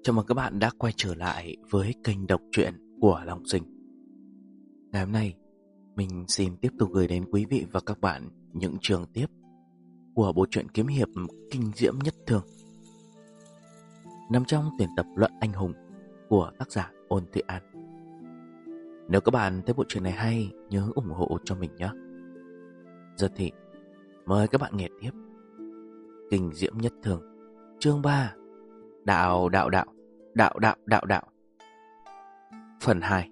Chào mừng các bạn đã quay trở lại với kênh đọc truyện của Long Sinh. Ngày hôm nay, mình xin tiếp tục gửi đến quý vị và các bạn những chương tiếp của bộ truyện kiếm hiệp kinh diễm nhất thương, nằm trong tuyển tập Luận Anh Hùng của tác giả Ôn Thị An. Nếu các bạn thấy bộ truyện này hay, nhớ ủng hộ cho mình nhé. Giờ thì mời các bạn nghe tiếp Kinh diễm nhất thương, chương 3, Đạo đạo đạo, đạo đạo đạo đạo, phần 2.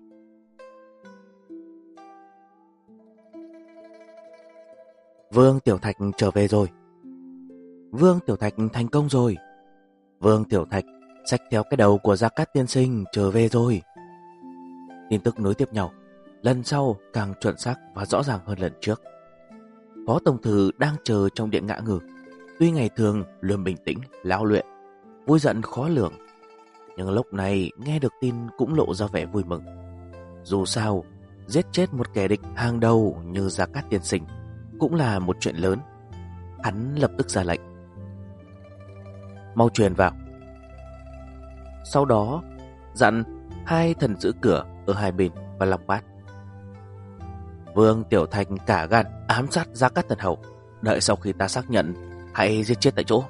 Vương Tiểu Thạch trở về rồi. Vương Tiểu Thạch thành công rồi. Vương Tiểu Thạch xách theo cái đầu của Gia Cát tiên sinh trở về rồi. Tin tức nối tiếp nhau, lần sau càng chuẩn xác và rõ ràng hơn lần trước. Phó tổng thư đang chờ trong điện ngã ngừ. Tuy ngày thường luôn bình tĩnh, lão luyện, vui giận khó lường, nhưng lúc này nghe được tin cũng lộ ra vẻ vui mừng. Dù sao, giết chết một kẻ địch hàng đầu như Gia Cát tiên sinh cũng là một chuyện lớn. Hắn lập tức ra lệnh: mau truyền vào. Sau đó dặn hai thần giữ cửa ở hai bên và Long Bát. Vương Tiểu Thạch cả gan ám sát Gia Cát Thần Hầu, đợi sau khi ta xác nhận hãy giết chết tại chỗ.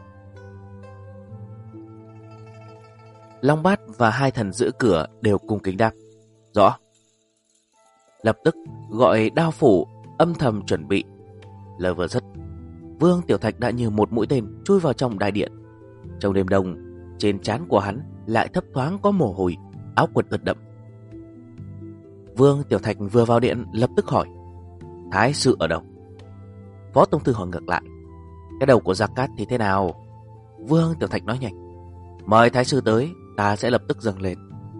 Long Bát và hai thần giữ cửa đều cung kính đáp: rõ. Lập tức gọi đao phủ âm thầm chuẩn bị. Lời vừa dứt, Vương Tiểu Thạch đã như một mũi tên chui vào trong đại điện. Trong đêm đông, trên trán của hắn lại thấp thoáng có mồ hôi, áo quần ướt đẫm. Vương Tiểu Thạch vừa vào điện lập tức hỏi: thái sư ở đâu? Phó tổng thư hỏi ngược lại: cái đầu của Gia Cát thì thế nào? Vương Tiểu Thạch nói nhanh: mời thái sư tới, ta sẽ lập tức dâng lên.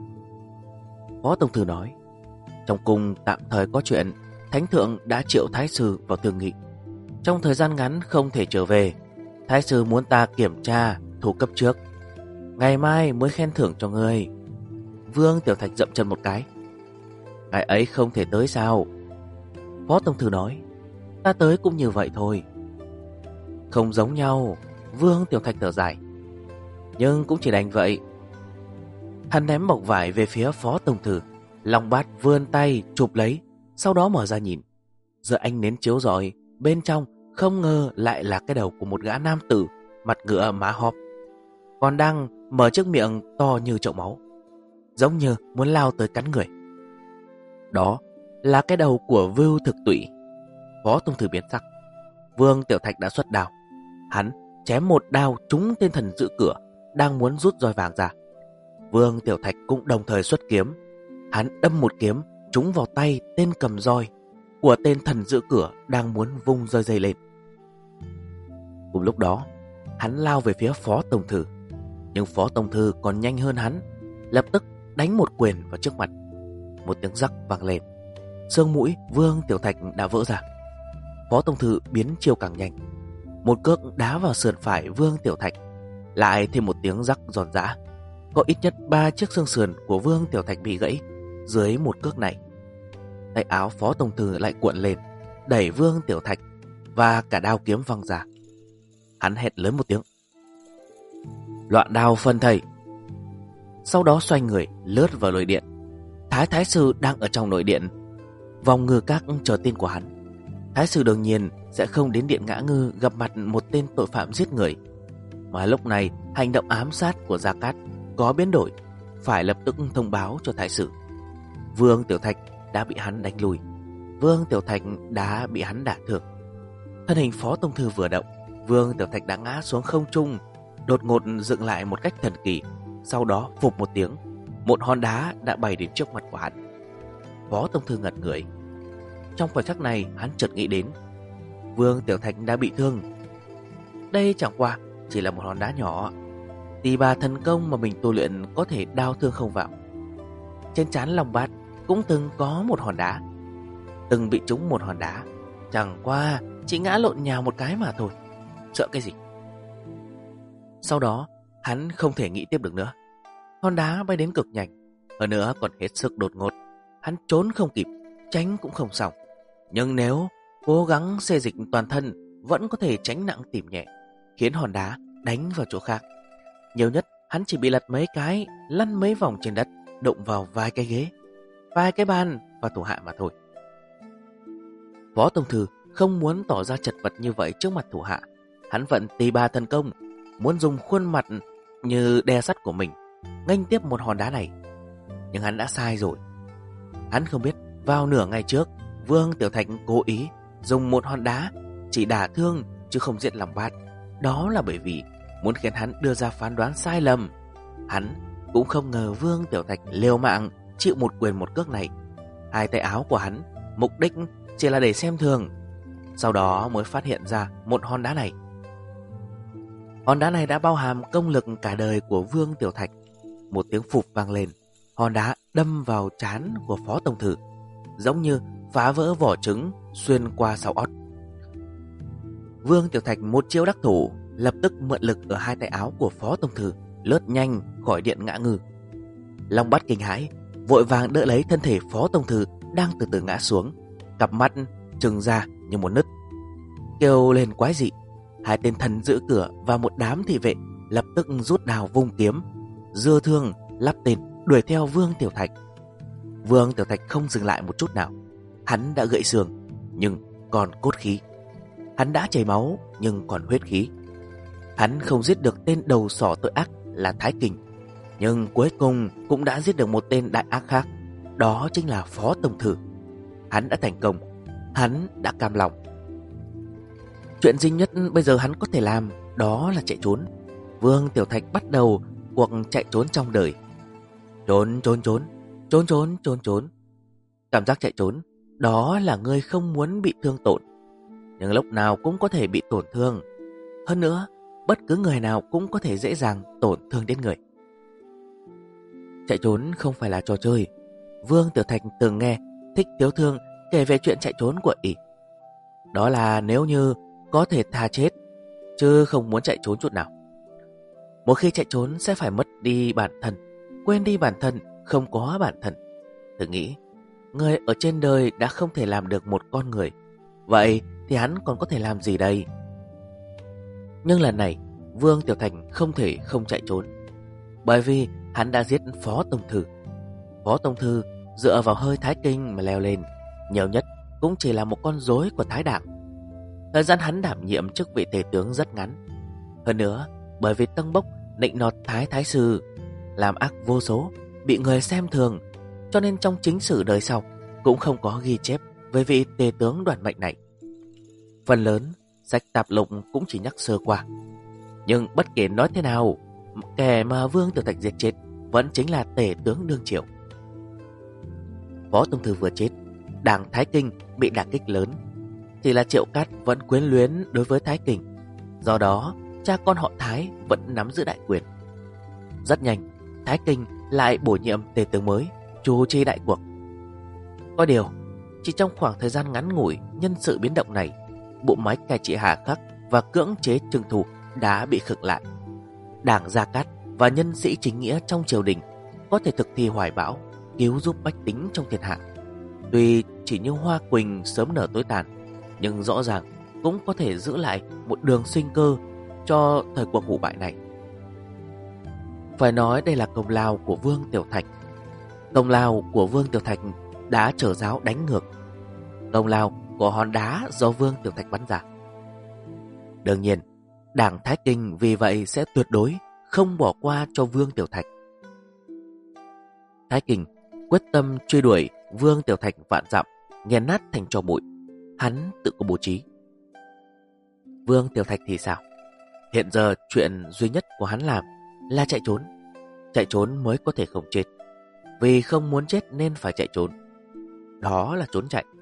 Phó tổng thư nói: trong cung tạm thời có chuyện, thánh thượng đã triệu thái sư vào thương nghị. Trong thời gian ngắn không thể trở về, thái sư muốn ta kiểm tra thủ cấp trước, ngày mai mới khen thưởng cho ngươi. Vương Tiểu Thạch dậm chân một cái: ngài ấy không thể tới sao? Phó tổng thư nói: ta tới cũng như vậy thôi. Không giống nhau. Vương Tiểu Thạch thở dài: nhưng cũng chỉ đành vậy. Hắn ném mộc vải về phía phó tổng thư. Long Bát vươn tay chụp lấy, sau đó mở ra nhìn. Giờ ánh nến chiếu rọi, bên trong không ngờ lại là cái đầu của một gã nam tử, mặt ngựa má hóp, còn đang mở chiếc miệng to như chậu máu, giống như muốn lao tới cắn người. Đó là cái đầu của Vưu Thực Tụy. Phó tổng thư biến sắc. Vương Tiểu Thạch đã xuất đao. Hắn chém một đao trúng tên thần giữ cửa đang muốn rút roi vàng ra. Vương Tiểu Thạch cũng đồng thời xuất kiếm. Hắn đâm một kiếm trúng vào tay tên cầm roi của tên thần giữ cửa đang muốn vung roi dây lên. Cùng lúc đó, hắn lao về phía phó tổng thư, nhưng phó tổng thư còn nhanh hơn hắn, lập tức đánh một quyền vào trước mặt. Một tiếng rắc vang lên, xương mũi Vương Tiểu Thạch đã vỡ ra. Phó tổng thư biến chiêu càng nhanh, một cước đá vào sườn phải Vương Tiểu Thạch, lại thêm một tiếng rắc giòn giã. Có ít nhất 3 chiếc xương sườn của Vương Tiểu Thạch bị gãy dưới một cước này. Tay áo phó tổng thư lại cuộn lên, đẩy Vương Tiểu Thạch và cả đao kiếm văng ra. Hắn hét lớn một tiếng: loạn đao phân thầy. Sau đó xoay người lướt vào nội điện. Thái sư đang ở trong nội điện vòng ngư các chờ tin của hắn. Thái sư đương nhiên sẽ không đến điện ngã ngư gặp mặt một tên tội phạm giết người, mà lúc này hành động ám sát của Gia Cát có biến đổi, phải lập tức thông báo cho thái sư. Vương Tiểu Thạch đã bị hắn đánh lùi, Vương Tiểu Thạch đã bị hắn đả thương. Thân hình phó tổng thư vừa động, Vương Tiểu Thạch đã ngã xuống không trung, đột ngột dựng lại một cách thần kỳ. Sau đó phụp một tiếng, một hòn đá đã bay đến trước mặt của hắn. Phó tổng thư ngẩn người. Trong khoảnh khắc này hắn chợt nghĩ đến, Vương Tiểu Thạch đã bị thương. Đây chẳng qua chỉ là một hòn đá nhỏ, tỷ bà thần công mà mình tu luyện có thể đao thương không vào. Trên trán Long Bát cũng từng có một hòn đá, từng bị trúng một hòn đá, chẳng qua chỉ ngã lộn nhào một cái mà thôi, sợ cái gì. Sau đó hắn không thể nghĩ tiếp được nữa. Hòn đá bay đến cực nhanh, hơn nữa còn hết sức đột ngột. Hắn trốn không kịp, tránh cũng không xong. Nhưng nếu cố gắng xê dịch toàn thân, vẫn có thể tránh nặng tìm nhẹ, khiến hòn đá đánh vào chỗ khác. Nhiều nhất hắn chỉ bị lật mấy cái, lăn mấy vòng trên đất, đụng vào vài cái ghế, vài cái bàn và thủ hạ mà thôi. Phó Tông Thư không muốn tỏ ra chật vật như vậy trước mặt thủ hạ. Hắn vận tỳ bà thần công, muốn dùng khuôn mặt như đe sắt của mình nghênh tiếp một hòn đá này. Nhưng hắn đã sai rồi. Hắn không biết vào nửa ngày trước, Vương Tiểu Thạch cố ý dùng một hòn đá chỉ đả thương chứ không giết Long Bát. Đó là bởi vì muốn khiến hắn đưa ra phán đoán sai lầm. Hắn cũng không ngờ Vương Tiểu Thạch liều mạng chịu một quyền một cước này. Hai tay áo của hắn mục đích chỉ là để xem thường. Sau đó mới phát hiện ra một hòn đá này. Hòn đá này đã bao hàm công lực cả đời của Vương Tiểu Thạch. Một tiếng phụp vang lên, hòn đá đâm vào trán của Phó Tông Thư, giống như phá vỡ vỏ trứng xuyên qua sau ót. Vương Tiểu Thạch một chiêu đắc thủ, lập tức mượn lực ở hai tay áo của Phó Tông Thư, lướt nhanh khỏi điện ngã ngư. Long Bát kinh hãi, vội vàng đỡ lấy thân thể Phó Tông Thư đang từ từ ngã xuống, cặp mắt trừng ra như một nứt, kêu lên quái dị. Hai tên thần giữ cửa và một đám thị vệ lập tức rút đào vung kiếm, dưa thương lắp tên đuổi theo Vương Tiểu Thạch. Vương Tiểu Thạch không dừng lại một chút nào. Hắn đã gãy xương nhưng còn cốt khí, hắn đã chảy máu nhưng còn huyết khí. Hắn không giết được tên đầu sỏ tội ác là Thái Kình, nhưng cuối cùng cũng đã giết được một tên đại ác khác, đó chính là Phó Tông Thư. Hắn đã thành công, hắn đã cam lòng. Chuyện duy nhất bây giờ hắn có thể làm đó là chạy trốn. Vương Tiểu Thạch bắt đầu cuộc chạy trốn trong đời. Trốn, trốn, trốn, trốn, trốn, trốn, trốn. Cảm giác chạy trốn đó là người không muốn bị thương tổn, nhưng lúc nào cũng có thể bị tổn thương. Hơn nữa, bất cứ người nào cũng có thể dễ dàng tổn thương đến người. Chạy trốn không phải là trò chơi. Vương Tiểu Thạch từng nghe Thích Tiếu Thương kể về chuyện chạy trốn của ỷ. Đó là nếu như có thể tha chết, chứ không muốn chạy trốn chút nào. Một khi chạy trốn sẽ phải mất đi bản thân, quên đi bản thân, không có bản thân. Thử nghĩ, người ở trên đời đã không thể làm được một con người, vậy thì hắn còn có thể làm gì đây? Nhưng lần này Vương Tiểu Thạch không thể không chạy trốn, bởi vì hắn đã giết Phó Tông Thư. Phó Tông Thư dựa vào hơi Thái Kinh mà leo lên, nhiều nhất cũng chỉ là một con rối của Thái Đảng. Thời gian hắn đảm nhiệm chức vị tể tướng rất ngắn. Hơn nữa, bởi vì Tân Bốc nịnh nọt Thái Sư, làm ác vô số, bị người xem thường, cho nên trong chính sử đời sau cũng không có ghi chép về vị tể tướng đoạt mệnh này. Phần lớn sách tạp lục cũng chỉ nhắc sơ qua. Nhưng bất kể nói thế nào, kẻ mà Vương Tiểu Thạch giết chết vẫn chính là tể tướng đương triều. Phó Tông Thư vừa chết, đảng Thái Kinh bị đả kích lớn. Chỉ là Triệu Cát vẫn quyến luyến đối với Thái Kinh, do đó cha con họ Thái vẫn nắm giữ đại quyền. Rất nhanh, Thái Kinh lại bổ nhiệm tể tướng mới chủ trì đại cuộc. Có điều, chỉ trong khoảng thời gian ngắn ngủi nhân sự biến động này, bộ máy cai trị hà khắc và cưỡng chế trừng thủ đã bị khựng lại. Đảng Gia Cát và nhân sĩ chính nghĩa trong triều đình có thể thực thi hoài bão, cứu giúp bách tính trong thiên hạ. Tuy chỉ như hoa quỳnh sớm nở tối tàn, nhưng rõ ràng cũng có thể giữ lại một đường sinh cơ cho thời cuộc hủ bại này. Phải nói đây là công lao của Vương Tiểu Thạch. Công lao của Vương Tiểu Thạch đã trở giáo đánh ngược công lao của hòn đá do Vương Tiểu Thạch bắn ra. Đương nhiên, đảng Thái Kinh vì vậy sẽ tuyệt đối không bỏ qua cho Vương Tiểu Thạch. Thái Kinh quyết tâm truy đuổi Vương Tiểu Thạch vạn dặm, nghiền nát thành tro bụi. Hắn tự có bố trí. Vương Tiểu Thạch thì sao? Hiện giờ chuyện duy nhất của hắn làm là chạy trốn. Chạy trốn mới có thể không chết. Vì không muốn chết nên phải chạy trốn. Đó là trốn chạy.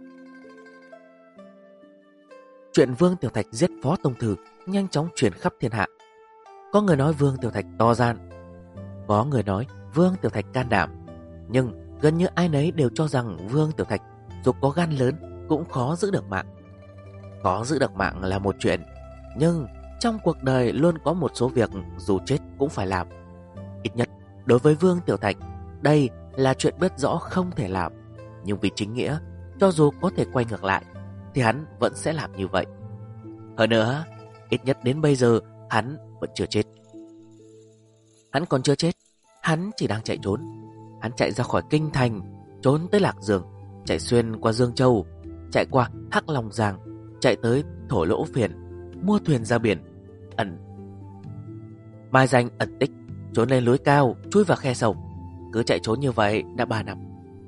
Chuyện Vương Tiểu Thạch giết Phó Tông Thư nhanh chóng truyền khắp thiên hạ. Có người nói Vương Tiểu Thạch to gan, có người nói Vương Tiểu Thạch can đảm. Nhưng gần như ai nấy đều cho rằng Vương Tiểu Thạch dù có gan lớn cũng khó giữ được mạng. Có giữ được mạng là một chuyện, nhưng trong cuộc đời luôn có một số việc dù chết cũng phải làm. Ít nhất đối với Vương Tiểu Thạch, đây là chuyện biết rõ không thể làm. Nhưng vì chính nghĩa, cho dù có thể quay ngược lại thì hắn vẫn sẽ làm như vậy. Hơn nữa, ít nhất đến bây giờ hắn vẫn chưa chết. Hắn còn chưa chết, hắn chỉ đang chạy trốn. Hắn chạy ra khỏi kinh thành, trốn tới Lạc Dương, chạy xuyên qua Dương Châu, chạy qua Hắc Long Giang, chạy tới Thổ Lỗ Phiền, mua thuyền ra biển, mai danh ẩn tích, trốn lên núi cao, chui vào khe sâu. Cứ chạy trốn như vậy đã 3 năm.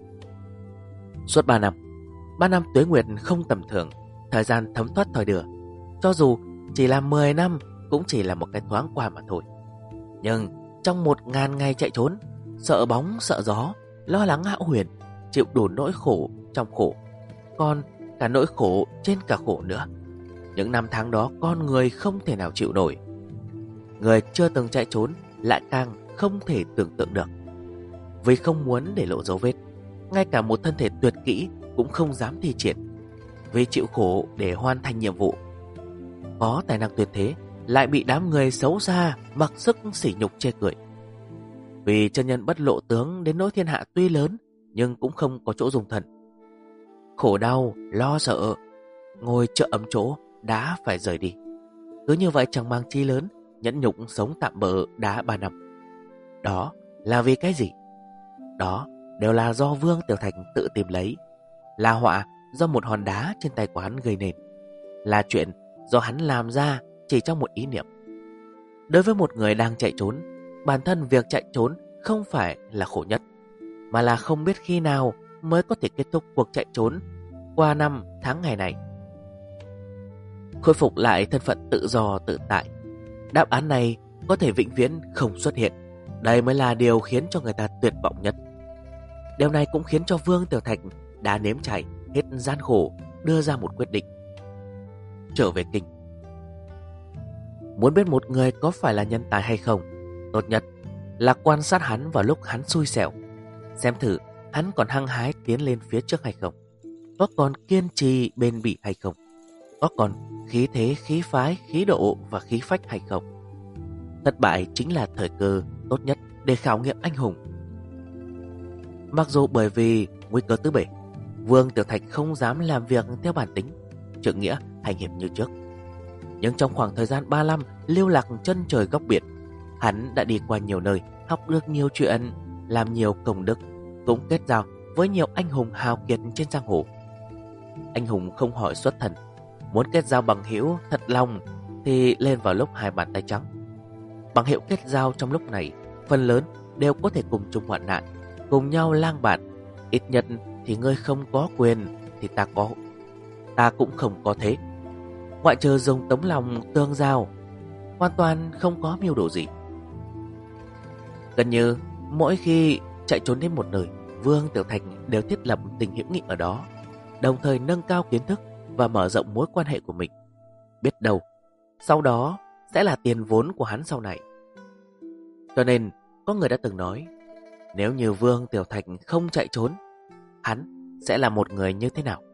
Suốt 3 năm, 3 năm tuế nguyệt không tầm thường, thời gian thấm thoát thời đưa. Cho dù chỉ là 10 năm cũng chỉ là một cái thoáng qua mà thôi. Nhưng trong 1000 ngày chạy trốn, sợ bóng sợ gió, lo lắng hão huyền, chịu đủ nỗi khổ trong khổ, còn cả nỗi khổ trên cả khổ nữa. Những năm tháng đó con người không thể nào chịu nổi. Người chưa từng chạy trốn lại càng không thể tưởng tượng được. Vì không muốn để lộ dấu vết, ngay cả một thân thể tuyệt kỹ cũng không dám thi triển. Vì chịu khổ để hoàn thành nhiệm vụ, có tài năng tuyệt thế lại bị đám người xấu xa mặc sức sỉ nhục chê cười. Vì chân nhân bất lộ tướng đến nỗi thiên hạ tuy lớn nhưng cũng không có chỗ dung thân. Khổ đau, lo sợ, ngồi chợ ấm chỗ đã phải rời đi. Cứ như vậy chẳng mang chi lớn, nhẫn nhục sống tạm bợ đã 3 năm. Đó là vì cái gì? Đó đều là do Vương Tiểu Thạch tự tìm lấy, là họa do một hòn đá trên tay của hắn gây nên, là chuyện do hắn làm ra chỉ trong một ý niệm. Đối với một người đang chạy trốn, bản thân việc chạy trốn không phải là khổ nhất, mà là không biết khi nào mới có thể kết thúc cuộc chạy trốn qua năm tháng ngày này, khôi phục lại thân phận tự do tự tại. Đáp án này có thể vĩnh viễn không xuất hiện. Đây mới là điều khiến cho người ta tuyệt vọng nhất. Điều này cũng khiến cho Vương Tiểu Thạch đã nếm trải hết gian khổ, đưa ra một quyết định: trở về kinh. Muốn biết một người có phải là nhân tài hay không, tốt nhất là quan sát hắn vào lúc hắn xui xẻo, xem thử hắn còn hăng hái tiến lên phía trước hay không, có còn kiên trì bền bỉ hay không, có còn khí thế, khí phái, khí độ và khí phách hay không. Thất bại chính là thời cơ tốt nhất để khảo nghiệm anh hùng. Mặc dù bởi vì nguy cơ tứ bề, Vương Tiểu Thạch không dám làm việc theo bản tính, trượng nghĩa hành hiệp như trước. Nhưng trong khoảng thời gian 3 năm lưu lạc chân trời góc biển, hắn đã đi qua nhiều nơi, học được nhiều chuyện, làm nhiều công đức, cũng kết giao với nhiều anh hùng hào kiệt trên giang hồ. Anh hùng không hỏi xuất thân, muốn kết giao bằng hữu thật lòng thì lên vào lúc 2 bàn tay trắng. Bằng hữu kết giao trong lúc này phần lớn đều có thể cùng chung hoạn nạn, cùng nhau lang bạt. Ít nhất thì ngươi không có quyền thì ta có, ta cũng không có thế. Ngoại trừ dùng tấm lòng tương giao, hoàn toàn không có mưu đồ gì. Gần như mỗi khi chạy trốn đến một nơi, Vương Tiểu Thạch đều thiết lập tình hữu nghị ở đó, đồng thời nâng cao kiến thức và mở rộng mối quan hệ của mình. Biết đâu sau đó sẽ là tiền vốn của hắn sau này. Cho nên có người đã từng nói, nếu như Vương Tiểu Thạch không chạy trốn, hắn sẽ là một người như thế nào?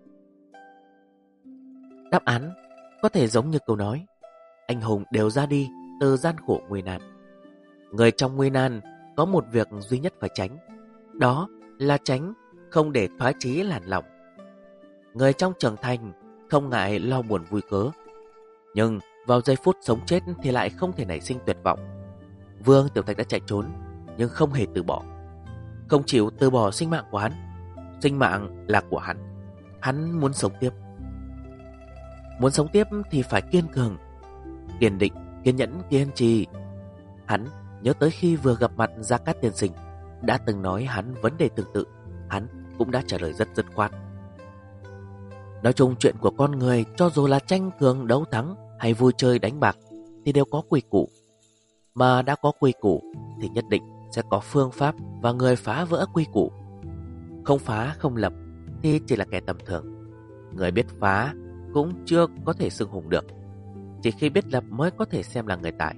Đáp án có thể giống như câu nói, anh hùng đều ra đi từ gian khổ nguy nan. Người trong nguy nan có một việc duy nhất phải tránh, đó là tránh không để thoái chí lản lòng. Người trong trưởng thành không ngại lo buồn vui cớ, nhưng vào giây phút sống chết thì lại không thể nảy sinh tuyệt vọng. Vương Tiểu Thạch đã chạy trốn nhưng không hề từ bỏ, không chịu từ bỏ sinh mạng của hắn. Sinh mạng là của hắn, hắn muốn sống tiếp. Muốn sống tiếp thì phải kiên cường, kiên định, kiên nhẫn, kiên trì. Hắn nhớ tới khi vừa gặp mặt Gia Cát tiên sinh, đã từng nói hắn vấn đề tương tự, hắn cũng đã trả lời rất dứt khoát. Nói chung chuyện của con người, cho dù là tranh cường đấu thắng hay vui chơi đánh bạc thì đều có quy củ. Mà đã có quy củ thì nhất định sẽ có phương pháp và người phá vỡ quy củ. Không phá không lập thì chỉ là kẻ tầm thường. Người biết phá cũng chưa có thể xưng hùng được, chỉ khi biết lập mới có thể xem là người tài.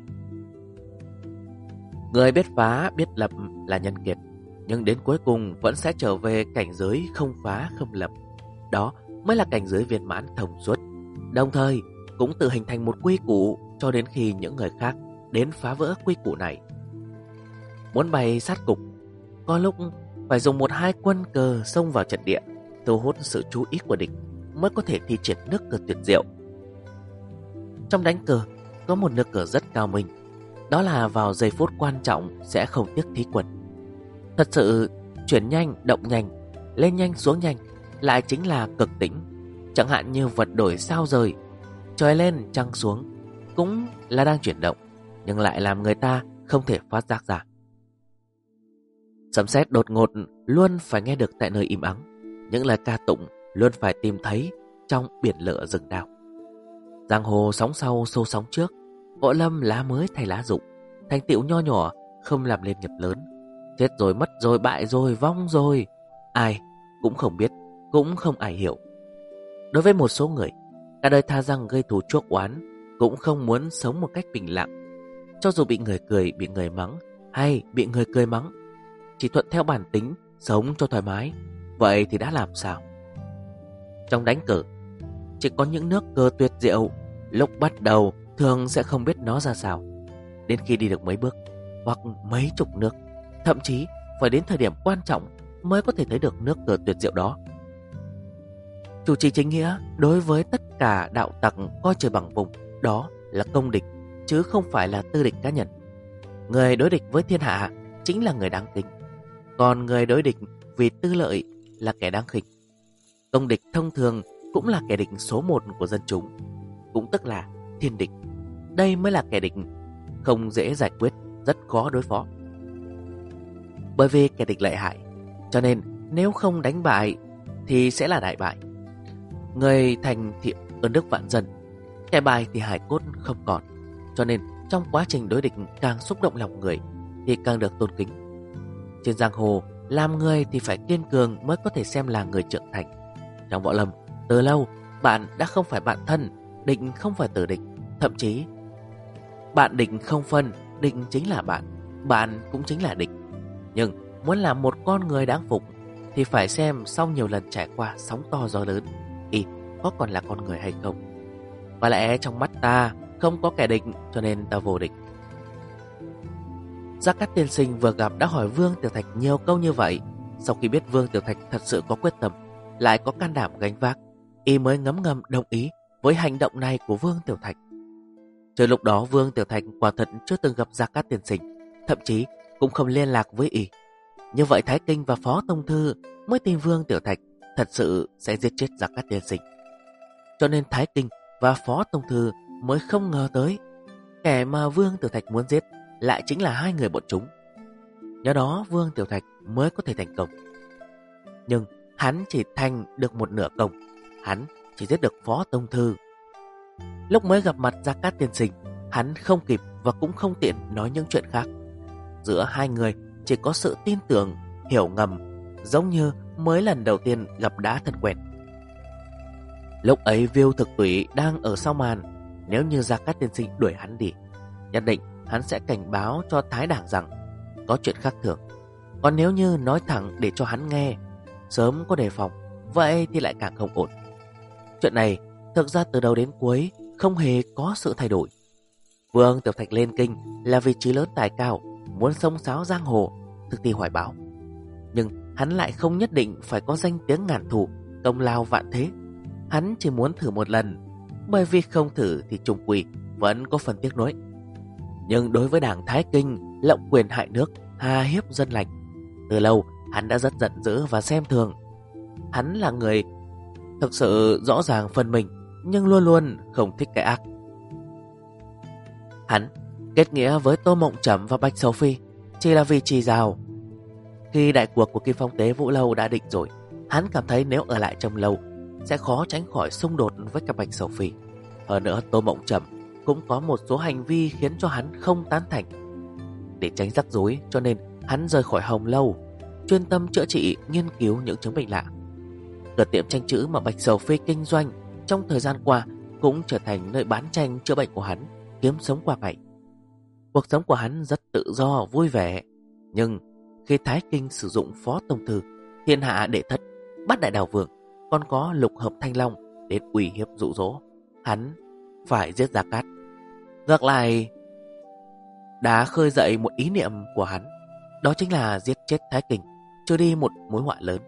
Người biết phá biết lập là nhân kiệt, nhưng đến cuối cùng vẫn sẽ trở về cảnh giới không phá không lập. Đó mới là cảnh giới viên mãn thông suốt, đồng thời cũng tự hình thành một quy củ cho đến khi những người khác đến phá vỡ quy củ này. Muốn bày sát cục, có lúc phải dùng 1-2 quân cờ xông vào trận địa, thu hút sự chú ý của địch mới có thể thi triển nước cờ tuyệt diệu. Trong đánh cờ có một nước cờ rất cao minh, đó là vào giây phút quan trọng sẽ không tiếc thí quân. Thật sự chuyển nhanh, động nhanh, lên nhanh xuống nhanh lại chính là cực tĩnh. Chẳng hạn như vật đổi sao rời, trời lên trăng xuống cũng là đang chuyển động, nhưng lại làm người ta không thể phát giác ra. Sấm sét đột ngột luôn phải nghe được tại nơi im ắng, những lời ca tụng luôn phải tìm thấy trong biển lửa rừng đào. Giang hồ sóng sau xô sóng trước, võ lâm lá mới thay lá rụng, thành tựu nho nhỏ không làm lên nghiệp lớn. Chết rồi, mất rồi, bại rồi, vong rồi, ai cũng không biết, cũng không ai hiểu. Đối với một số người, cả đời tha rằng gây thù chuốc oán, cũng không muốn sống một cách bình lặng. Cho dù bị người cười, bị người mắng, hay bị người cười mắng, chỉ thuận theo bản tính, sống cho thoải mái. Vậy thì đã làm sao? Trong đánh cờ, chỉ có những nước cờ tuyệt diệu, lúc bắt đầu thường sẽ không biết nó ra sao. Đến khi đi được mấy bước, hoặc mấy chục nước, thậm chí phải đến thời điểm quan trọng mới có thể thấy được nước cờ tuyệt diệu đó. Chủ trì chính nghĩa đối với tất cả đạo tặc coi trời bằng vùng, đó là công địch, chứ không phải là tư địch cá nhân. Người đối địch với thiên hạ chính là người đáng kính, còn người đối địch vì tư lợi là kẻ đáng khinh. Công địch thông thường cũng là kẻ địch số 1 của dân chúng, cũng tức là thiên địch. Đây mới là kẻ địch không dễ giải quyết, rất khó đối phó. Bởi vì kẻ địch lợi hại, cho nên nếu không đánh bại thì sẽ là đại bại. Người thành thì ơn đức vạn dân, kẻ bại thì hải cốt không còn. Cho nên trong quá trình đối địch càng xúc động lòng người thì càng được tôn kính. Trên giang hồ, làm người thì phải kiên cường mới có thể xem là người trưởng thành. Trong võ lâm, từ lâu bạn đã không phải bạn thân, địch không phải tử địch. Thậm chí bạn địch không phân, địch chính là bạn, bạn cũng chính là địch. Nhưng muốn làm một con người đáng phục thì phải xem sau nhiều lần trải qua sóng to gió lớn y có còn là con người hay không. Và lẽ trong mắt ta không có kẻ địch, cho nên ta vô địch. Gia Cát tiên sinh vừa gặp đã hỏi Vương Tiểu Thạch nhiều câu như vậy. Sau khi biết Vương Tiểu Thạch thật sự có quyết tâm, lại có can đảm gánh vác, y mới ngấm ngầm đồng ý với hành động này của Vương Tiểu Thạch. Từ lúc đó Vương Tiểu Thạch quả thật chưa từng gặp Gia Cát tiên sinh, thậm chí cũng không liên lạc với y. Như vậy Thái Kinh và Phó Tông Thư mới tin Vương Tiểu Thạch thật sự sẽ giết chết Gia Cát tiên sinh. Cho nên Thái Kinh và Phó Tông Thư mới không ngờ tới kẻ mà Vương Tiểu Thạch muốn giết lại chính là hai người bọn chúng. Nhờ đó Vương Tiểu Thạch mới có thể thành công. Nhưng hắn chỉ thành được một nửa công, hắn chỉ giết được Phó Tông Thư. Lúc mới gặp mặt Gia Cát tiên sinh, hắn không kịp và cũng không tiện nói những chuyện khác. Giữa hai người chỉ có sự tin tưởng, hiểu ngầm, giống như mới lần đầu tiên gặp đã thân quen. Lúc ấy Viu Thực Tủy đang ở sau màn. Nếu như Gia Cát tiên sinh đuổi hắn đi, nhất định hắn sẽ cảnh báo cho Thái Đảng rằng có chuyện khác thường. Còn nếu như nói thẳng để cho hắn nghe, sớm có đề phòng, vậy thì lại càng không ổn. Chuyện này thực ra từ đầu đến cuối không hề có sự thay đổi. Vương Tiểu Thạch lên kinh là vì chí lớn tài cao, muốn xông xáo giang hồ, thực thi hoài bão. Nhưng hắn lại không nhất định phải có danh tiếng ngàn thù, công lao vạn thế. Hắn chỉ muốn thử một lần, bởi vì không thử thì trùng quỷ vẫn có phần tiếc nuối. Nhưng đối với đảng Thái Kinh, lộng quyền hại nước, hà hiếp dân lành, từ lâu hắn đã rất giận dữ và xem thường. Hắn là người thực sự rõ ràng phần mình, nhưng luôn luôn không thích cái ác. Hắn kết nghĩa với Tô Mộng Trầm và Bạch Sầu Phi chỉ là vì trì giàu. Khi đại cuộc của Kim Phong Tế Vũ Lâu đã định rồi, hắn cảm thấy nếu ở lại trong lâu sẽ khó tránh khỏi xung đột với cả Bạch Sầu Phi. Hơn nữa Tô Mộng Trầm cũng có một số hành vi khiến cho hắn không tán thành. Để tránh rắc rối cho nên hắn rời khỏi Hồng Lâu, chuyên tâm chữa trị, nghiên cứu những chứng bệnh lạ. Cửa tiệm tranh chữ mà Bạch Sầu Phi kinh doanh trong thời gian qua cũng trở thành nơi bán tranh chữa bệnh của hắn, kiếm sống qua ngày. Cuộc sống của hắn rất tự do, vui vẻ. Nhưng khi Thái Kinh sử dụng Phó Tông Thư, Thiên Hạ Đệ Thất, Bát Đại Đào Vương, còn có Lục Hợp Thanh Long đến uy hiếp dụ dỗ, hắn phải giết Gia Cát. Ngược lại đã khơi dậy một ý niệm của hắn, đó chính là giết chết Thái Kinh, trừ đi một mối họa lớn.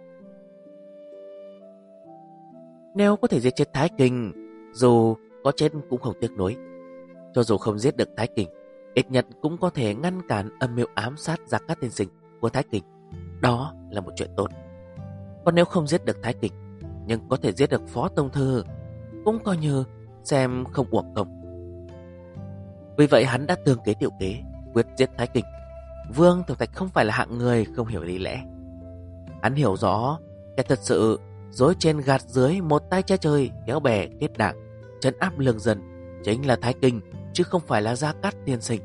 Nếu có thể giết chết Thái Kinh, dù có chết cũng không tiếc nuối. Cho dù không giết được Thái Kinh, ít nhất cũng có thể ngăn cản âm mưu ám sát Gia Cát tiên sinh của Thái Kinh. Đó là một chuyện tốt. Còn nếu không giết được Thái Kinh, nhưng có thể giết được Phó Tông Thư, cũng coi như xem không uổng công. Vì vậy hắn đã tương kế tiểu kế, quyết giết Thái Kinh. Vương Tiểu Thạch không phải là hạng người không hiểu lý lẽ. Hắn hiểu rõ kẻ thật sự dối trên gạt dưới, một tay che trời kéo bè kết đảng, trấn áp lương dân chính là Thái Kinh, chứ không phải là Gia Cát tiên sinh.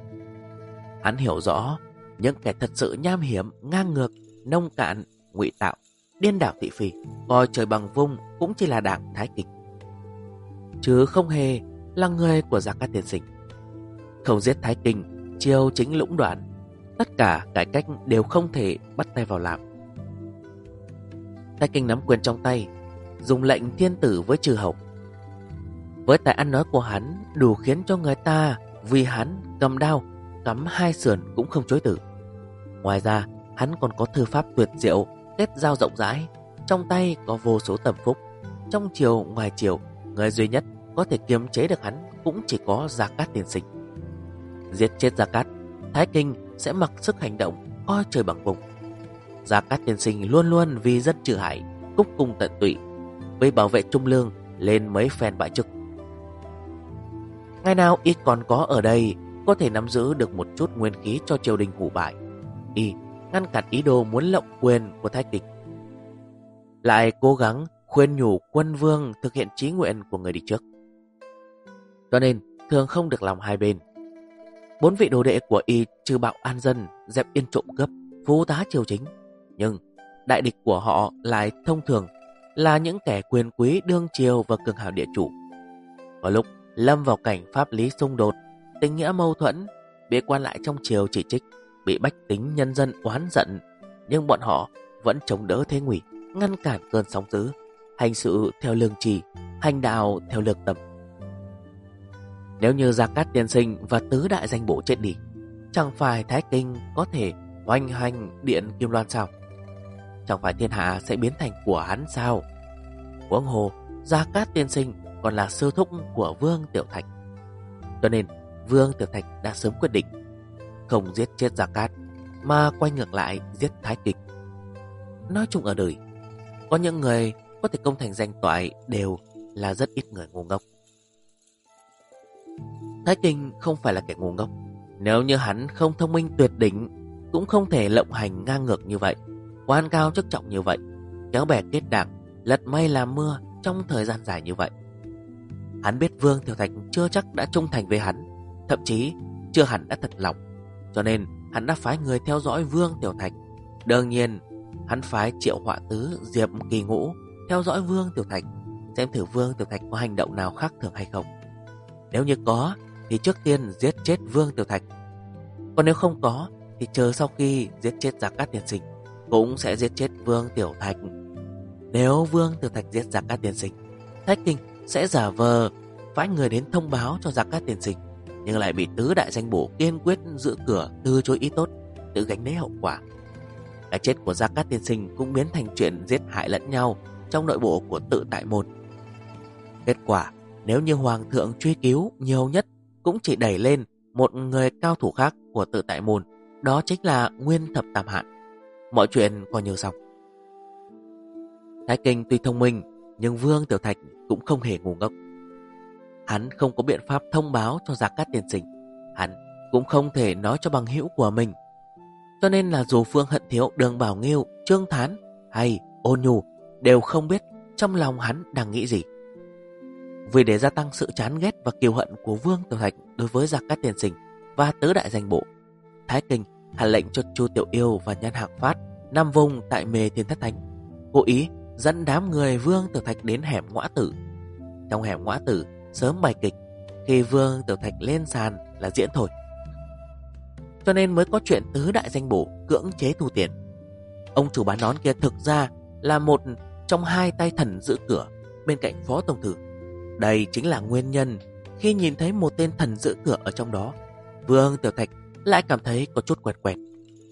Hắn hiểu rõ những kẻ thật sự nham hiểm, ngang ngược, nông cạn, ngụy tạo, điên đảo thị phi, coi trời bằng vung cũng chỉ là đảng Thái Kinh, chứ không hề là người của Gia Cát tiên sinh. Không giết Thái Kinh, triều chính lũng đoạn, tất cả cải cách đều không thể bắt tay vào làm. Thái Kinh nắm quyền trong tay, dùng lệnh thiên tử với chư hầu. Với tài ăn nói của hắn đủ khiến cho người ta vì hắn cầm đao cắm hai sườn cũng không chối từ. Ngoài ra hắn còn có thư pháp tuyệt diệu, kết giao rộng rãi, trong tay có vô số tầm phúc. Trong triều ngoài triều, người duy nhất có thể kiềm chế được hắn cũng chỉ có Gia Cát tiên sinh. Giết chết Gia Cát, Thái Kinh sẽ mặc sức hành động coi trời bằng vùng. Gia Cát tiên sinh luôn luôn vì dân trừ hại, cúc cung tận tụy, vì bảo vệ trung lương lên mấy phen bãi chức. Ngày nào y còn có ở đây, có thể nắm giữ được một chút nguyên khí cho triều đình hủ bại, y ngăn cản ý đồ muốn lộng quyền của Thái Kinh, lại cố gắng khuyên nhủ quân vương thực hiện chí nguyện của người đi trước. Cho nên thường không được lòng hai bên. 4 vị đồ đệ của y trừ bạo an dân, dẹp yên trộm cướp, phú tá triều chính, nhưng đại địch của họ lại thông thường là những kẻ quyền quý đương triều và cường hào địa chủ. Có lúc lâm vào cảnh pháp lý xung đột, tình nghĩa mâu thuẫn, bị quan lại trong triều chỉ trích, bị bách tính nhân dân oán giận, nhưng bọn họ vẫn chống đỡ thế nguy, ngăn cản cơn sóng dữ, hành sự theo lương tri, hành đạo theo lương tâm. Nếu như Gia Cát tiên sinh và tứ đại danh bộ chết đi, chẳng phải Thái Kinh có thể hoành hành điện Kim Loan sao? Chẳng phải thiên hạ sẽ biến thành của hắn sao? Huống hồ Gia Cát tiên sinh còn là sư thúc của Vương Tiểu Thạch. Cho nên Vương Tiểu Thạch đã sớm quyết định không giết chết Gia Cát, mà quay ngược lại giết Thái Kinh. Nói chung ở đời, có những người có thể công thành danh toại đều là rất ít người ngu ngốc. Thái Kinh không phải là kẻ ngu ngốc. Nếu như hắn không thông minh tuyệt đỉnh, cũng không thể lộng hành ngang ngược như vậy, quan cao chức trọng như vậy, kéo bè kết đảng, lật mây làm mưa trong thời gian dài như vậy. Hắn biết Vương Tiểu Thạch chưa chắc đã trung thành với hắn, thậm chí chưa hẳn đã thật lòng, cho nên hắn đã phái người theo dõi Vương Tiểu Thạch. Đương nhiên hắn phái Triệu Họa Tứ, Diệp Kỳ Ngũ theo dõi Vương Tiểu Thạch, xem thử Vương Tiểu Thạch có hành động nào khác thường hay không. Nếu như có thì trước tiên giết chết Vương Tiểu Thạch, còn nếu không có thì chờ sau khi giết chết Gia Cát tiên sinh cũng sẽ giết chết Vương Tiểu Thạch. Nếu Vương Tiểu Thạch giết Gia Cát tiên sinh, Thái Kinh sẽ giả vờ phái người đến thông báo cho Gia Cát tiên sinh, nhưng lại bị tứ đại danh bổ kiên quyết giữ cửa, từ chối ý tốt, tự gánh lấy hậu quả. Cái chết của Gia Cát tiên sinh cũng biến thành chuyện giết hại lẫn nhau trong nội bộ của Tự Tại Môn. Kết quả, nếu như Hoàng thượng truy cứu, nhiều nhất cũng chỉ đẩy lên một người cao thủ khác của Tự Tại Môn, đó chính là Nguyên Thập Tam Hạn. Mọi chuyện coi như xong. Thái Kinh tuy thông minh, nhưng Vương Tiểu Thạch cũng không hề ngu ngốc. Hắn không có biện pháp thông báo cho Gia Cát tiên sinh, hắn cũng không thể nói cho bằng hữu của mình. Cho nên là dù Phương Hận Thiếu, Đường Bảo Nghiêu, Trương Thán hay Ôn Nhu đều không biết trong lòng hắn đang nghĩ gì. Vì để gia tăng sự chán ghét và kiêu hận của Vương Tiểu Thạch đối với Gia Cát tiên sinh và tứ đại danh bộ, Thái Kinh hạ lệnh cho Chu Tiểu Yêu và Nhan Hạc Phát nằm vùng tại Mê Thiên Thất Thánh, cố ý dẫn đám người Vương Tiểu Thạch đến hẻm Ngõa Tử. Trong hẻm Ngõa Tử sớm bày kịch, khi Vương Tiểu Thạch lên sàn là diễn thôi. Cho nên mới có chuyện tứ đại danh bổ cưỡng chế thu tiền. Ông chủ bán nón kia thực ra là một trong hai tay thần giữ cửa bên cạnh Phó Tổng Thư. Đây chính là nguyên nhân khi nhìn thấy một tên thần giữ cửa ở trong đó, Vương Tiểu Thạch lại cảm thấy có chút quen quen.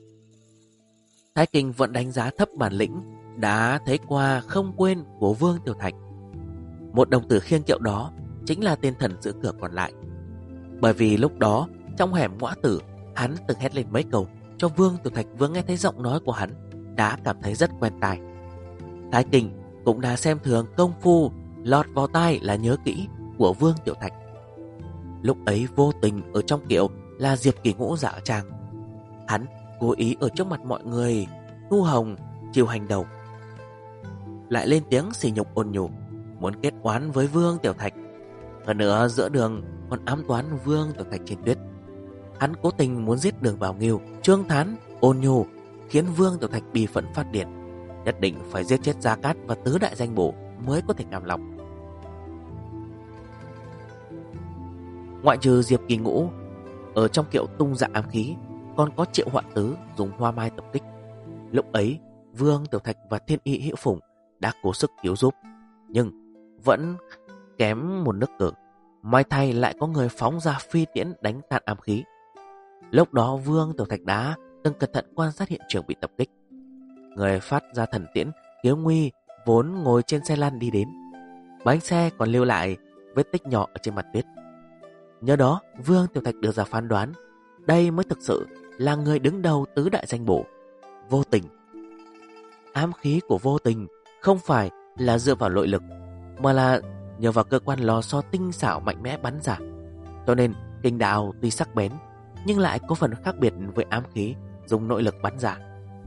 Thái Kinh vẫn đánh giá thấp bản lĩnh đã thấy qua không quên của Vương Tiểu Thạch. Một đồng tử khiêng kiệu đó chính là tên thần giữ cửa còn lại. Bởi vì lúc đó Trong hẻm ngõ tử, hắn từng hét lên mấy câu cho Vương Tiểu Thạch vừa nghe thấy giọng nói của hắn đã cảm thấy rất quen tai. Thái Kinh cũng đã xem thường công phu lọt vào tai là nhớ kỹ của Vương Tiểu Thạch. Lúc ấy vô tình ở trong kiệu là Diệp Kỳ Ngũ giả trang. Hắn cố ý ở trước mặt mọi người nu hồng chiều hành đầu, lại lên tiếng sỉ nhục ôn nhu, muốn kết oán với Vương Tiểu Thạch. Hơn nữa giữa đường còn ám toán Vương Tiểu Thạch trên tuyết. Hắn cố tình muốn giết Đường Bảo Nghiêu, Trương Thán, ôn nhu, khiến Vương Tiểu Thạch bi phẫn phát điên, nhất định phải giết chết Gia Cát và tứ đại danh bổ mới có thể cam lòng. Ngoại trừ Diệp Kỳ Ngũ ở trong kiệu tung dạ ám khí, còn có Triệu Hoạn Tứ dùng hoa mai tập kích. Lúc ấy Vương Tiểu Thạch và Thiên Y Hữu Phùng đã cố sức cứu giúp, nhưng vẫn kém một nước cờ. May thay lại có người phóng ra phi tiễn đánh tan ám khí. Lúc đó Vương Tiểu Thạch đã từng cẩn thận quan sát hiện trường bị tập kích. Người phát ra thần tiễn Kiếu Nguy vốn ngồi trên xe lăn đi đến. Bánh xe còn lưu lại vết tích nhỏ ở trên mặt tuyết. Nhờ đó Vương Tiểu Thạch đưa ra phán đoán đây mới thực sự là người đứng đầu tứ đại danh bổ, Vô Tình. Ám khí của Vô Tình không phải là dựa vào nội lực, mà là nhờ vào cơ quan lò xo tinh xảo mạnh mẽ bắn ra. Cho nên kình đạo tuy sắc bén nhưng lại có phần khác biệt với ám khí dùng nội lực bắn ra.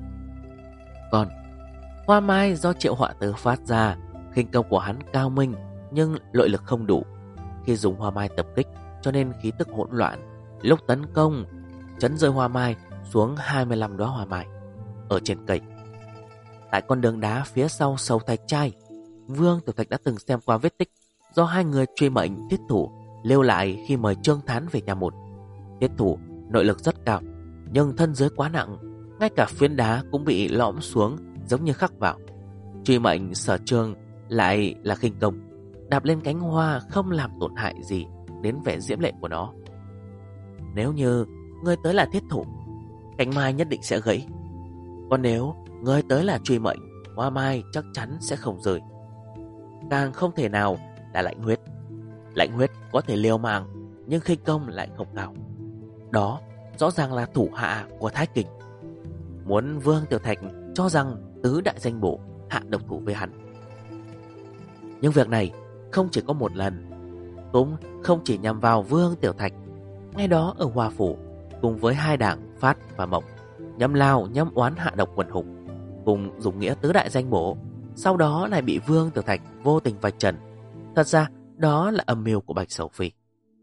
Còn hoa mai do Triệu Họa Tứ phát ra, khinh công của hắn cao minh nhưng nội lực không đủ. Khi dùng hoa mai tập kích cho nên khí tức hỗn loạn, lúc tấn công chấn rơi hoa mai xuống 25 đóa hoa mai ở trên cây. Tại con đường đá phía sau sầu Thạch Trai, Vương Tiểu Thạch đã từng xem qua vết tích do hai người truy mệnh Thiết Thủ lưu lại khi mời Trương Thán về nhà một. Thiết Thủ nội lực rất cao, nhưng thân dưới quá nặng, ngay cả phiến đá cũng bị lõm xuống giống như khắc vào. Truy mệnh Sở Trương lại là khinh công, đạp lên cánh hoa không làm tổn hại gì đến vẻ diễm lệ của nó. Nếu như người tới là Thiết Thủ, cánh mai nhất định sẽ gãy. Còn nếu người tới là truy mệnh, hoa mai chắc chắn sẽ không rơi. Càng không thể nào là Lãnh Huyết. Lãnh Huyết có thể liều mạng nhưng khinh công lại không cao. Đó rõ ràng là thủ hạ của Thái Kình. Muốn Vương Tiểu Thạch cho rằng tứ đại danh bổ hạ độc thủ với hắn. Nhưng việc này không chỉ có một lần, cũng không chỉ nhằm vào Vương Tiểu Thạch. Ngay đó ở Hoa Phủ, cùng với hai đảng Phát và Mộc, nhâm lao nhâm oán hạ độc quần hùng, cùng dùng nghĩa tứ đại danh bổ, sau đó lại bị Vương Tiểu Thạch vô tình vạch trần. Thật ra đó là âm mưu của Bạch Sầu Phi.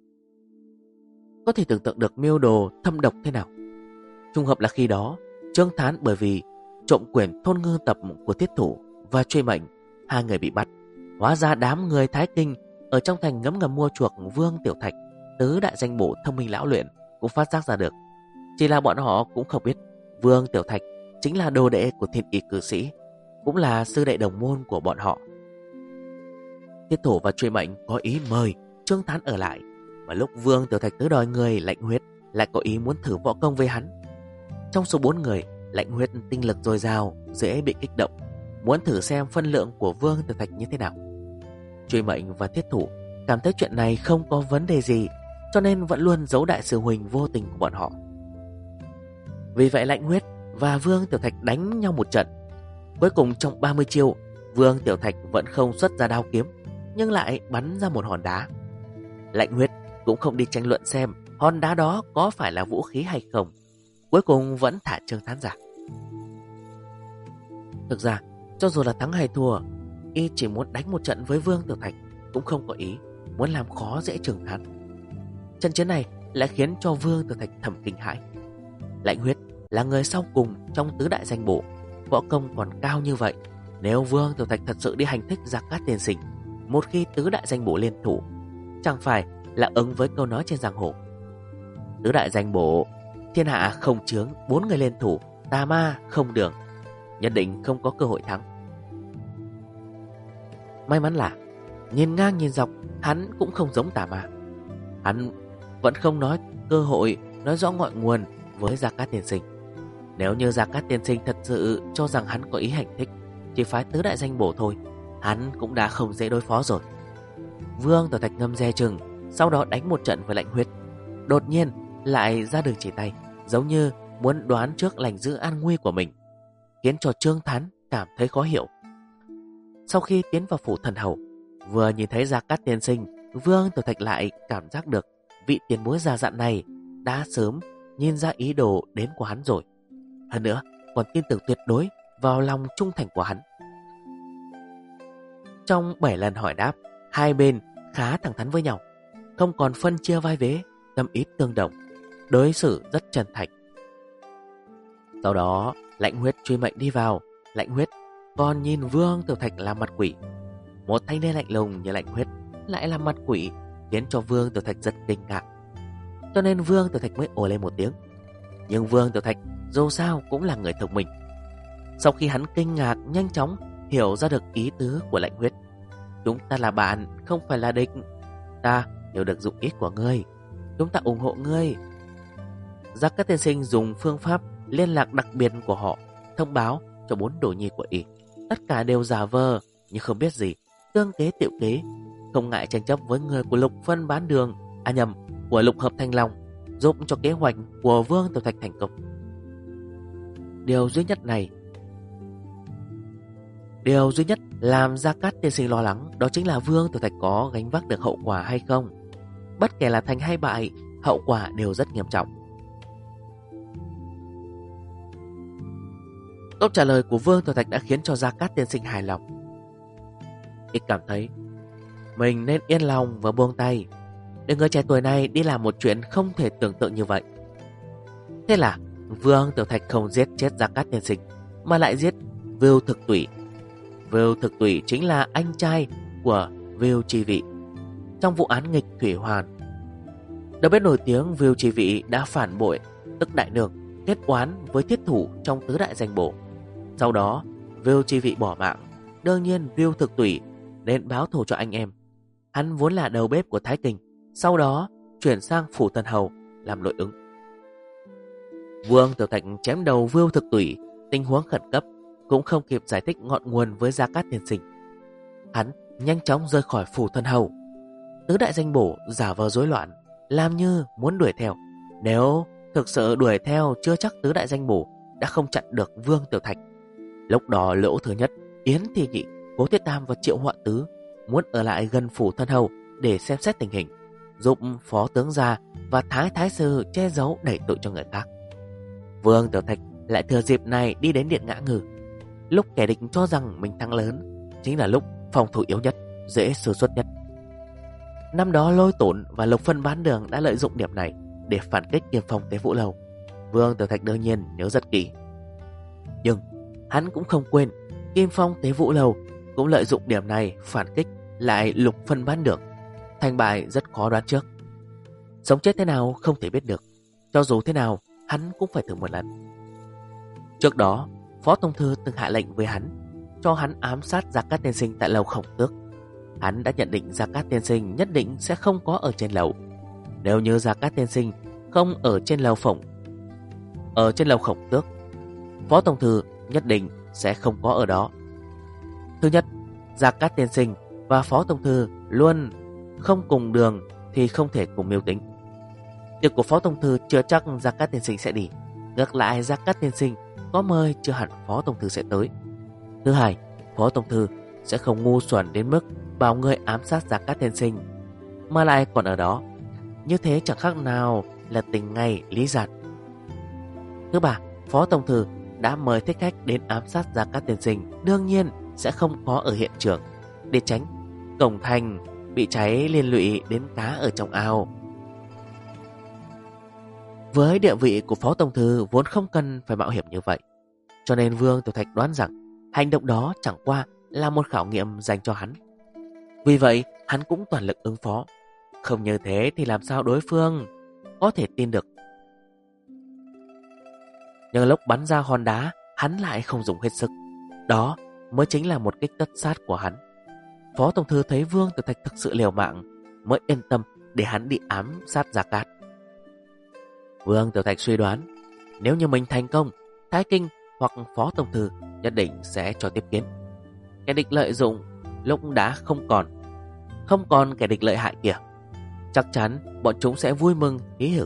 Có thể tưởng tượng được mưu đồ thâm độc thế nào. Trùng hợp là khi đó Trương Thán bởi vì trộm quyển Thôn Ngư Tập của Thiết Thủ và truy mệnh, hai người bị bắt. Hóa ra đám người Thái Kinh ở trong thành ngấm ngầm mua chuộc Vương Tiểu Thạch, tứ đại danh bổ thông minh lão luyện cũng phát giác ra được. Chỉ là bọn họ cũng không biết Vương Tiểu Thạch chính là đồ đệ của Thiên Y cư sĩ, cũng là sư đệ đồng môn của bọn họ. Thiết Thủ và truy mệnh có ý mời Trương Thán ở lại, mà lúc Vương Tiểu Thạch tới đòi người Lãnh Huyết lại có ý muốn thử võ công với hắn. Trong số 4 người, Lãnh Huyết tinh lực dồi dào, dễ bị kích động, muốn thử xem phân lượng của Vương Tiểu Thạch như thế nào. Truy mệnh và Thiết Thủ cảm thấy chuyện này không có vấn đề gì, cho nên vẫn luôn giấu đại sư huynh vô tình của bọn họ. Vì vậy Lãnh Huyết và Vương Tiểu Thạch đánh nhau một trận. Cuối cùng trong 30 chiêu, Vương Tiểu Thạch vẫn không xuất ra đao kiếm, nhưng lại bắn ra một hòn đá. Lãnh Huyết cũng không đi tranh luận xem hòn đá đó có phải là vũ khí hay không, cuối cùng vẫn thả Trương Thán ra. Thực ra cho dù là thắng hay thua, y chỉ muốn đánh một trận với Vương Tiểu Thạch, cũng không có ý muốn làm khó dễ Trương Thán. Trận chiến này lại khiến cho Vương Tiểu Thạch thầm kinh hãi. Lãnh Huyết là người sau cùng trong tứ đại danh bổ, võ công còn cao như vậy. Nếu Vương Tiểu Thạch thật sự đi hành thích Gia Cát Tiên Sinh, một khi tứ đại danh bổ liên thủ, chẳng phải là ứng với câu nói trên giang hồ: tứ đại danh bổ, thiên hạ không chướng, 4 người liên thủ, tà ma không đường, nhất định không có cơ hội thắng. May mắn là nhìn ngang nhìn dọc, hắn cũng không giống tà ma. Hắn vẫn không nói cơ hội nói rõ ngọn nguồn với Gia Cát Tiên Sinh. Nếu như Gia Cát Tiên Sinh thật sự cho rằng hắn có ý hành thích, chỉ phái tứ đại danh bổ thôi, hắn cũng đã không dễ đối phó rồi. Vương Tiểu Thạch ngâm dè chừng, sau đó đánh một trận với Lãnh Huyết. Đột nhiên lại ra đường chỉ tay, giống như muốn đoán trước lành giữ an nguy của mình, khiến cho Trương Thán cảm thấy khó hiểu. Sau khi tiến vào phủ thần hầu, vừa nhìn thấy Gia Cát tiên sinh, Vương Tiểu Thạch lại cảm giác được vị tiền bối già dặn này đã sớm nhìn ra ý đồ đến của hắn rồi. Hơn nữa, còn tin tưởng tuyệt đối vào lòng trung thành của hắn. Trong 7 lần hỏi đáp, hai bên khá thẳng thắn với nhau, không còn phân chia vai vế, tâm ý tương đồng, đối xử rất chân thành. Sau đó, Lãnh Huyết truy mệnh đi vào. Lãnh Huyết còn nhìn Vương Tiểu Thạch làm mặt quỷ. Một thanh niên lạnh lùng như Lãnh Huyết lại làm mặt quỷ, khiến cho Vương Tiểu Thạch rất kinh ngạc. Cho nên Vương Tiểu Thạch mới ồ lên một tiếng. Nhưng Vương Tiểu Thạch dù sao cũng là người thông minh. Sau khi hắn kinh ngạc, nhanh chóng hiểu ra được ý tứ của Lãnh Huyết. Chúng ta là bạn, không phải là địch. Ta hiểu được dụng ý của ngươi, chúng ta ủng hộ ngươi. Gia Cát tiên sinh dùng phương pháp liên lạc đặc biệt của họ thông báo cho 4 đồ nhi của y. Tất cả đều giả vờ nhưng không biết gì, tương kế tiệu kế, không ngại tranh chấp với người của Lục Phân Bán Đường, của Lục Hợp Thanh Long, giúp cho kế hoạch của Vương Tiểu Thạch thành công. Điều duy nhất làm Gia Cát tiên sinh lo lắng đó chính là Vương Tiểu Thạch có gánh vác được hậu quả hay không. Bất kể là thành hay bại, hậu quả đều rất nghiêm trọng. Câu trả lời của Vương Tiểu Thạch đã khiến cho Gia Cát tiên sinh hài lòng. Y cảm thấy mình nên yên lòng và buông tay, để người trẻ tuổi này đi làm một chuyện không thể tưởng tượng như vậy. Thế là Vương Tiểu Thạch không giết chết Gia Cát tiên sinh, mà lại giết Vưu Thực Tủy. Vưu Thực Tủy chính là anh trai của Vưu Chi Vị trong vụ án nghịch thủy hoàn. Đầu bếp nổi tiếng Vưu Chi Vị đã phản bội tức đại nương, kết oán với thiết thủ trong tứ đại danh bổ. Sau đó Vưu Chi Vị bỏ mạng. Đương nhiên Vưu Thực Tủy nên báo thù cho anh em. Hắn vốn là đầu bếp của Thái Kinh, sau đó chuyển sang phủ thần hầu làm nội ứng. Vương Tiểu Thạch chém đầu Vưu Thực Tủy, tình huống khẩn cấp, cũng không kịp giải thích ngọn nguồn với Gia Cát tiên sinh. Hắn nhanh chóng rời khỏi phủ thần hầu. Tứ đại danh bổ giả vờ rối loạn, làm như muốn đuổi theo. Nếu thực sự đuổi theo, chưa chắc tứ đại danh bổ đã không chặn được Vương Tiểu Thạch. Lúc đó Lỗ Thứ Nhất, Yến Thi Nhị, Cố Thiết Tam và Triệu Họa Tứ muốn ở lại gần phủ thân hầu để xem xét tình hình, giúp phó tướng gia và thái sư che giấu đẩy tội cho người khác. Vương Tiểu Thạch lại thừa dịp này đi đến điện Ngã Ngư. Lúc kẻ địch cho rằng mình thắng lớn, chính là lúc phòng thủ yếu nhất, dễ sử xuất nhất. Năm đó Lôi Tổn và Lục Phân Bán Đường đã lợi dụng điểm này để phản kích Kim Phong Tế Vũ Lâu. Vương Tiểu Thạch đương nhiên nhớ rất kỹ. Nhưng hắn cũng không quên Kim Phong Tế Vũ Lâu cũng lợi dụng điểm này phản kích lại Lục Phân Bán Đường. Thành bại rất khó đoán trước. Sống chết thế nào không thể biết được. Cho dù thế nào, hắn cũng phải thử một lần. Trước đó, Phó Tông Thư từng hạ lệnh với hắn, cho hắn ám sát Gia Cát tiên sinh tại lầu Khổng Tước. Hắn đã nhận định Gia Cát tiên sinh nhất định sẽ không có ở trên lầu. Nếu như Gia Cát tiên sinh không ở trên lầu Khổng Tước, Phó Tông Thư nhất định sẽ không có ở đó. Thứ nhất, Gia Cát tiên sinh và Phó Tông Thư luôn không cùng đường thì không thể cùng mưu tính. Việc của Phó Tông Thư chưa chắc Gia Cát tiên sinh sẽ đi. Ngược lại, Gia Cát tiên sinh có mời chưa hẳn Phó Tông Thư sẽ tới. Thứ hai, Phó Tông Thư sẽ không ngu xuẩn đến mức bảo người ám sát Gia Cát tiên sinh mà lại còn ở đó. Như thế chẳng khác nào là tình ngay lý giản. Thứ ba, Phó Tông Thư đã mời thích khách đến ám sát Gia Cát tiên sinh, đương nhiên sẽ không có ở hiện trường, để tránh cổng thành bị cháy liên lụy đến cá ở trong ao. Với địa vị của Phó Tông Thư vốn không cần phải mạo hiểm như vậy, cho nên Vương Tiểu Thạch đoán rằng hành động đó chẳng qua là một khảo nghiệm dành cho hắn. Vì vậy hắn cũng toàn lực ứng phó. Không như thế thì làm sao đối phương có thể tin được. Nhưng lúc bắn ra hòn đá, hắn lại không dùng hết sức. Đó mới chính là một kích tất sát của hắn. Phó Tông Thư thấy Vương Tiểu Thạch thực sự liều mạng, mới yên tâm để hắn đi ám sát Gia Cát. Vương Tiểu Thạch suy đoán, nếu như mình thành công, Thái Kinh hoặc Phó Tông Thư nhất định sẽ cho tiếp kiến. Kẻ địch lợi dụng lúc đã không còn kẻ địch lợi hại kìa. Chắc chắn bọn chúng sẽ vui mừng hí hửng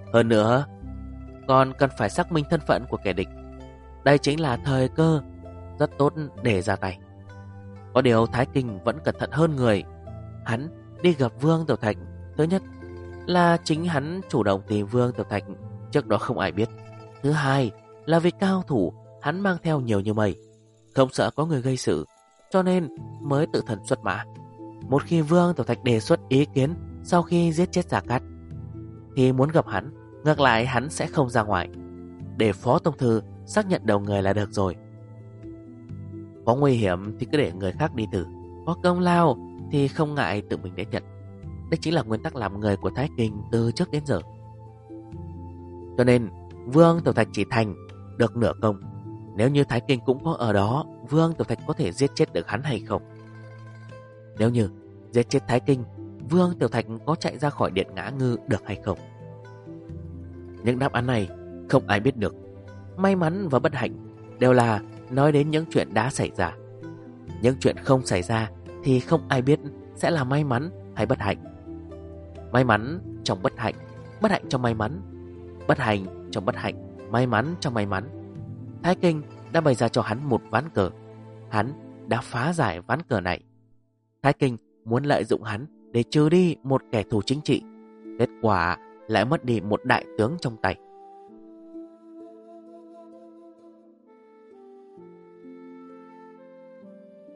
Hơn nữa, còn cần phải xác minh thân phận của kẻ địch. Đây chính là thời cơ rất tốt để ra tay. Có điều Thái Kinh vẫn cẩn thận hơn người. Hắn đi gặp Vương Tiểu Thạch, thứ nhất là chính hắn chủ động tìm Vương Tiểu Thạch, trước đó không ai biết. Thứ hai là vì cao thủ hắn mang theo nhiều như mây, không sợ có người gây sự, cho nên mới tự thân xuất mã. Một khi Vương Tiểu Thạch đề xuất ý kiến sau khi giết chết Gia Cát, thì muốn gặp hắn, ngược lại hắn sẽ không ra ngoài. Để Phó Tông Thư xác nhận đầu người là được rồi. Có nguy hiểm thì cứ để người khác đi thử, có công lao thì không ngại tự mình đến nhận. Đây chính là nguyên tắc làm người của Thái Kinh từ trước đến giờ. Cho nên Vương Tiểu Thạch chỉ thành được nửa công. Nếu như Thái Kinh cũng có ở đó, Vương Tiểu Thạch có thể giết chết được hắn hay không? Nếu như giết chết Thái Kinh, Vương Tiểu Thạch có chạy ra khỏi Điện Ngã Ngư được hay không? Những đáp án này không ai biết được. May mắn và bất hạnh đều là nói đến những chuyện đã xảy ra. Những chuyện không xảy ra thì không ai biết sẽ là may mắn hay bất hạnh. May mắn trong bất hạnh, bất hạnh trong may mắn, bất hạnh trong bất hạnh, may mắn trong may mắn. Thái Kinh đã bày ra cho hắn một ván cờ. Hắn đã phá giải ván cờ này. Thái Kinh muốn lợi dụng hắn để trừ đi một kẻ thù chính trị. Kết quả lại mất đi một đại tướng trong tay.